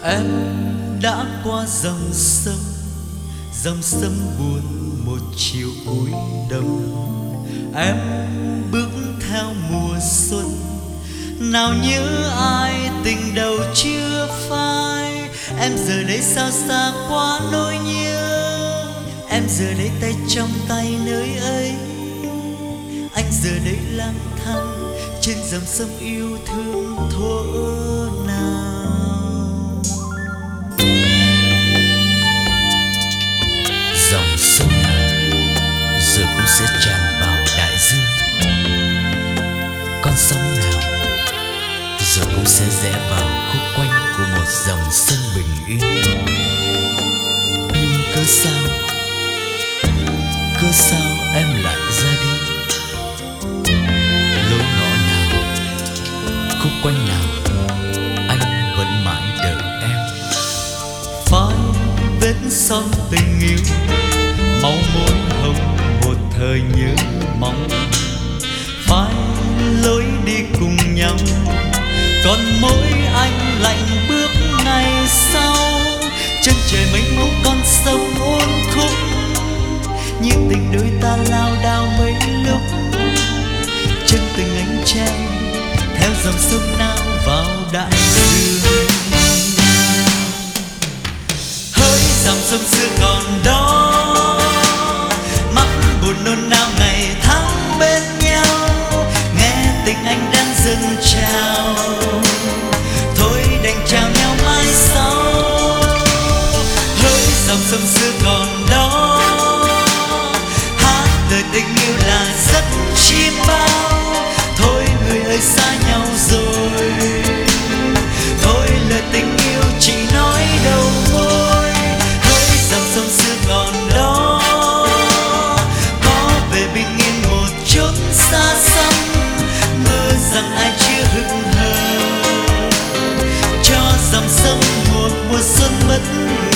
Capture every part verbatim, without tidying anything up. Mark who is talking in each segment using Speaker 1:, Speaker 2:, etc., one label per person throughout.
Speaker 1: Em đã qua dòng sông, dòng sông buồn một chiều cuối đông. Em bước theo mùa xuân, nào nhớ ai tình đầu chưa phai. Em giờ đây sao xa quá nỗi nhớ, em giờ đây tay trong tay nơi ấy. Anh giờ đây lang thang trên dòng sông yêu thương thuở nào.
Speaker 2: Dòng sông nào giờ cũng sẽ tràn vào đại dương. Con sóng nào giờ cũng sẽ rẽ vào khúc quanh của một dòng sông bình yên. Nhưng cớ sao, cớ sao em lại ra đi? Lối ngõ nào, khúc quanh nào, anh vẫn mãi đợi em.
Speaker 1: Phai vết son tình yêu, màu môi hồng một thời nhớ mong. Phai lối đi cùng nhau, còn mỗi anh lạnh bước ngày sau. Chân trời mênh mông con sông uốn khúc, như tình đôi ta lao đao mấy lúc. Chân tình ánh trăng theo dòng sông nào vào đại dương. Hỡi dòng sông xưa còn đó, mắt buồn nôn nao ngày tháng bên nhau. Nghe tình anh đang dâng trào, thôi đành chào nhau mai sau. Hỡi dòng sông xưa còn đó, hát lời tình yêu là rất chim bao. Thôi người ơi xa nhau rồi, thôi lời tình yêu chỉ nói đầu môi. Hỡi dòng sông xưa còn đó, có về bình yên một chút xa xăm. Mơ rằng ai chưa hững hờ, cho dòng sông một mùa xuân bất ngờ.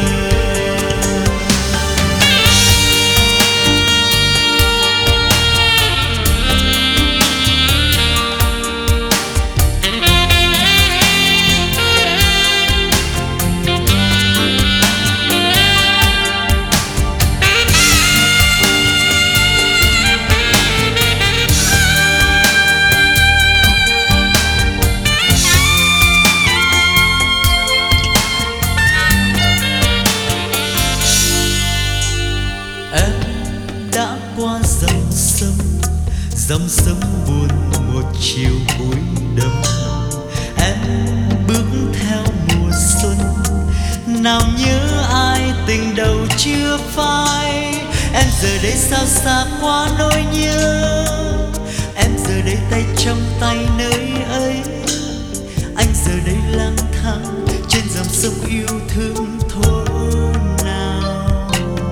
Speaker 1: Qua dòng sông, dòng sông buồn một chiều cuối đông. Em bước theo mùa xuân, nào nhớ ai tình đầu chưa phai. Em giờ đây sao xa quá nỗi nhớ, em giờ đây tay trong tay nơi ấy. Anh giờ đây lang thang trên dòng sông yêu thương thuở nào.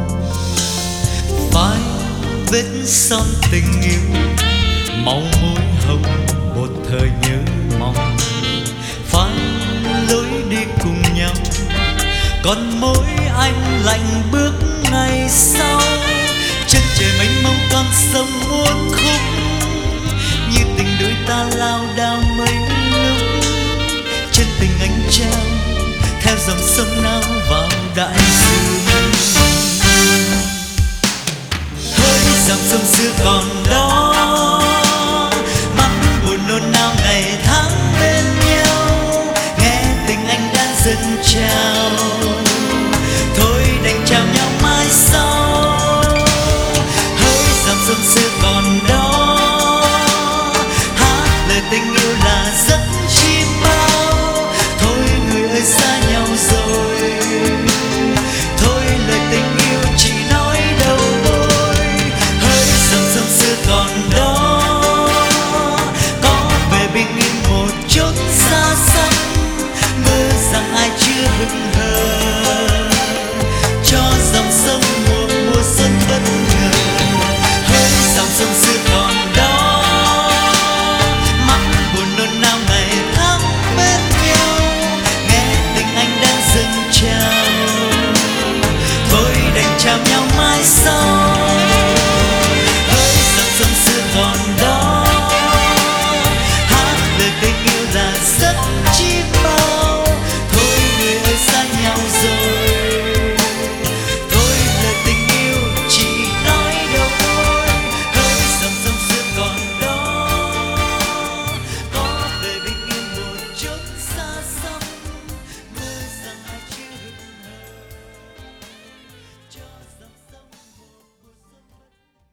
Speaker 1: Phai vết son tình yêu, màu môi hồng một thời nhớ mong. Phai lối đi cùng nhau, còn mỗi anh lạnh bước ngày sau. Chân trời mênh mông con sông uốn khúc, như tình đôi ta lao đao mấy lúc. Chân tình ánh trăng theo dòng sông nào vào đại dương. Hỡi dòng sông xưa còn đó,